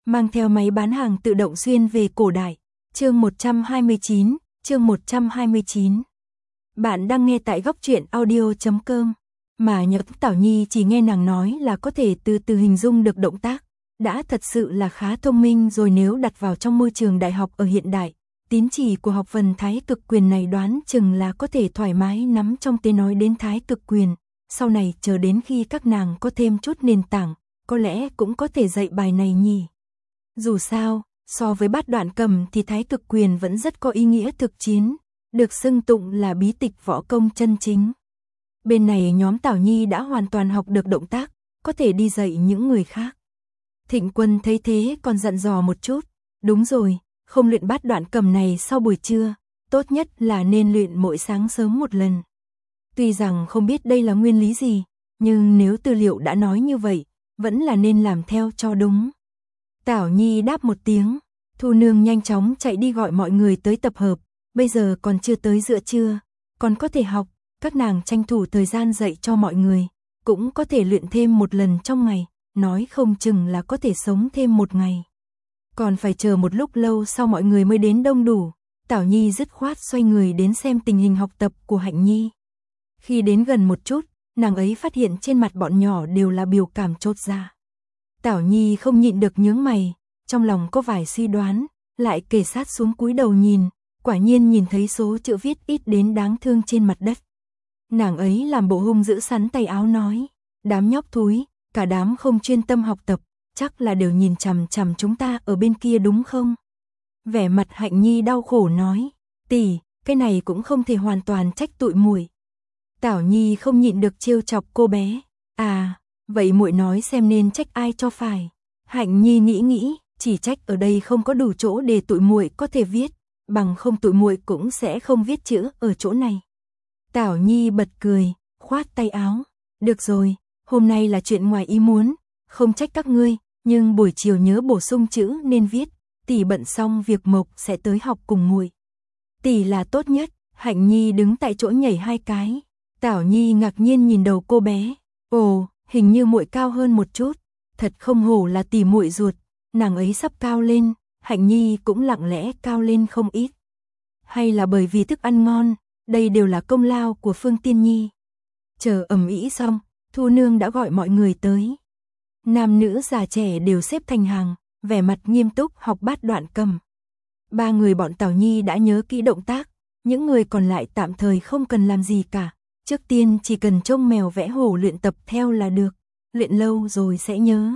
mang theo máy bán hàng tự động xuyên về cổ đại. Chương 129. Bạn đang nghe tại goctruyện audio.com. Mà nhật Tảo Nhi chỉ nghe nàng nói là có thể từ từ hình dung được động tác, đã thật sự là khá thông minh rồi. Nếu đặt vào trong môi trường đại học ở hiện đại, tín chỉ của học phần Thái Cực Quyền này đoán chừng là có thể thoải mái nắm trong tay. Nói đến Thái Cực Quyền, sau này chờ đến khi các nàng có thêm chút nền tảng, có lẽ cũng có thể dạy bài này nhỉ. Dù sao, so với Bát Đoạn Cầm thì Thái Cực Quyền vẫn rất có ý nghĩa thực chiến, được xưng tụng là bí tịch võ công chân chính. Bên này nhóm Tảo Nhi đã hoàn toàn học được động tác, có thể đi dạy những người khác. Thịnh Quân thấy thế còn dặn dò một chút, đúng rồi, không luyện Bát Đoạn Cầm này sau buổi trưa, tốt nhất là nên luyện mỗi sáng sớm một lần. Tuy rằng không biết đây là nguyên lý gì, nhưng nếu tư liệu đã nói như vậy, vẫn là nên làm theo cho đúng. Tảo Nhi đáp một tiếng, Thu Nương nhanh chóng chạy đi gọi mọi người tới tập hợp, bây giờ còn chưa tới giữa trưa, còn có thể học, các nàng tranh thủ thời gian dạy cho mọi người, cũng có thể luyện thêm một lần trong ngày, nói không chừng là có thể sống thêm một ngày. Còn phải chờ một lúc lâu sau mọi người mới đến đông đủ, Tảo Nhi dứt khoát xoay người đến xem tình hình học tập của Hạnh Nhi. Khi đến gần một chút, nàng ấy phát hiện trên mặt bọn nhỏ đều là biểu cảm chột dạ. Tảo Nhi không nhịn được nhướng mày, trong lòng có vài suy đoán, lại kề sát xuống cúi đầu nhìn, quả nhiên nhìn thấy số chữ viết ít đến đáng thương trên mặt đất. Nàng ấy làm bộ hung dữ sắn tay áo nói, đám nhóc thúi, cả đám không chuyên tâm học tập, chắc là đều nhìn chằm chằm chúng ta ở bên kia đúng không? Vẻ mặt Hạnh Nhi đau khổ nói, tỷ, cái này cũng không thể hoàn toàn trách tụi muội. Tảo Nhi không nhịn được trêu chọc cô bé, à, vậy muội nói xem nên trách ai cho phải. Hạnh Nhi nghĩ, chỉ trách ở đây không có đủ chỗ để tụi muội có thể viết, bằng không tụi muội cũng sẽ không viết chữ ở chỗ này. Tảo Nhi bật cười, khoát tay áo, được rồi, hôm nay là chuyện ngoài ý muốn, không trách các ngươi, nhưng buổi chiều nhớ bổ sung chữ nên viết, tỷ bận xong việc Mộc sẽ tới học cùng muội. Tỷ là tốt nhất. Hạnh Nhi đứng tại chỗ nhảy 2 cái. Tảo Nhi ngạc nhiên nhìn đầu cô bé, ồ, hình như muội cao hơn một chút, thật không hổ là tỷ muội ruột. Nàng ấy sắp cao lên, Hạnh Nhi cũng lặng lẽ cao lên không ít. Hay là bởi vì thức ăn ngon, đây đều là công lao của Phương Tiên Nhi. Chờ ầm ĩ xong, Thu Nương đã gọi mọi người tới. Nam nữ già trẻ đều xếp thành hàng, vẻ mặt nghiêm túc học Bát Đoạn Cầm. 3 người bọn Tảo Nhi đã nhớ kỹ động tác, những người còn lại tạm thời không cần làm gì cả. Trước tiên chỉ cần trông mèo vẽ hổ luyện tập theo là được, luyện lâu rồi sẽ nhớ.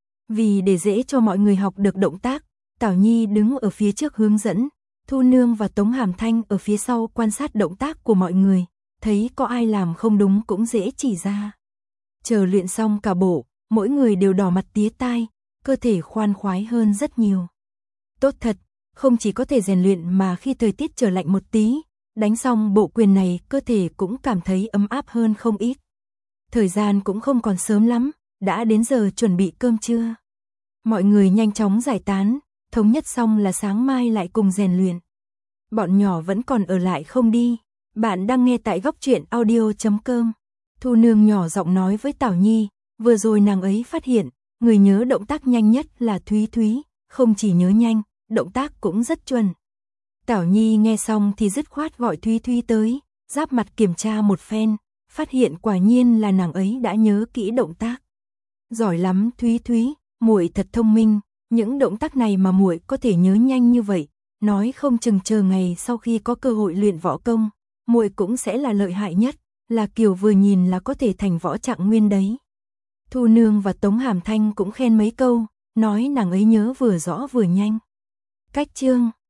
Vì để dễ cho mọi người học được động tác, Tảo Nhi đứng ở phía trước hướng dẫn, Thu Nương và Tống Hàm Thanh ở phía sau quan sát động tác của mọi người, thấy có ai làm không đúng cũng dễ chỉ ra. Chờ luyện xong cả bộ, mỗi người đều đỏ mặt tía tai, cơ thể khoan khoái hơn rất nhiều. Tốt thật, không chỉ có thể rèn luyện mà khi thời tiết trở lạnh một tí, đánh xong bộ quyền này cơ thể cũng cảm thấy ấm áp hơn không ít. Thời gian cũng không còn sớm lắm, đã đến giờ chuẩn bị cơm trưa. Mọi người nhanh chóng giải tán, thống nhất xong là sáng mai lại cùng rèn luyện. Bọn nhỏ vẫn còn ở lại không đi. Bạn đang nghe tại goctruyện audio.com. Thu Nương nhỏ giọng nói với Tảo Nhi, vừa rồi nàng ấy phát hiện, người nhớ động tác nhanh nhất là Thúy Thúy, không chỉ nhớ nhanh, động tác cũng rất chuẩn. Tảo Nhi nghe xong thì dứt khoát gọi Thúy Thúy tới, giáp mặt kiểm tra một phen, phát hiện quả nhiên là nàng ấy đã nhớ kỹ động tác. Giỏi lắm Thúy Thúy, muội thật thông minh, những động tác này mà muội có thể nhớ nhanh như vậy, nói không chừng chờ ngày sau khi có cơ hội luyện võ công, muội cũng sẽ là lợi hại nhất, là kiểu vừa nhìn là có thể thành võ trạng nguyên đấy. Thu Nương và Tống Hàm Thanh cũng khen mấy câu, nói nàng ấy nhớ vừa rõ vừa nhanh. Cách chương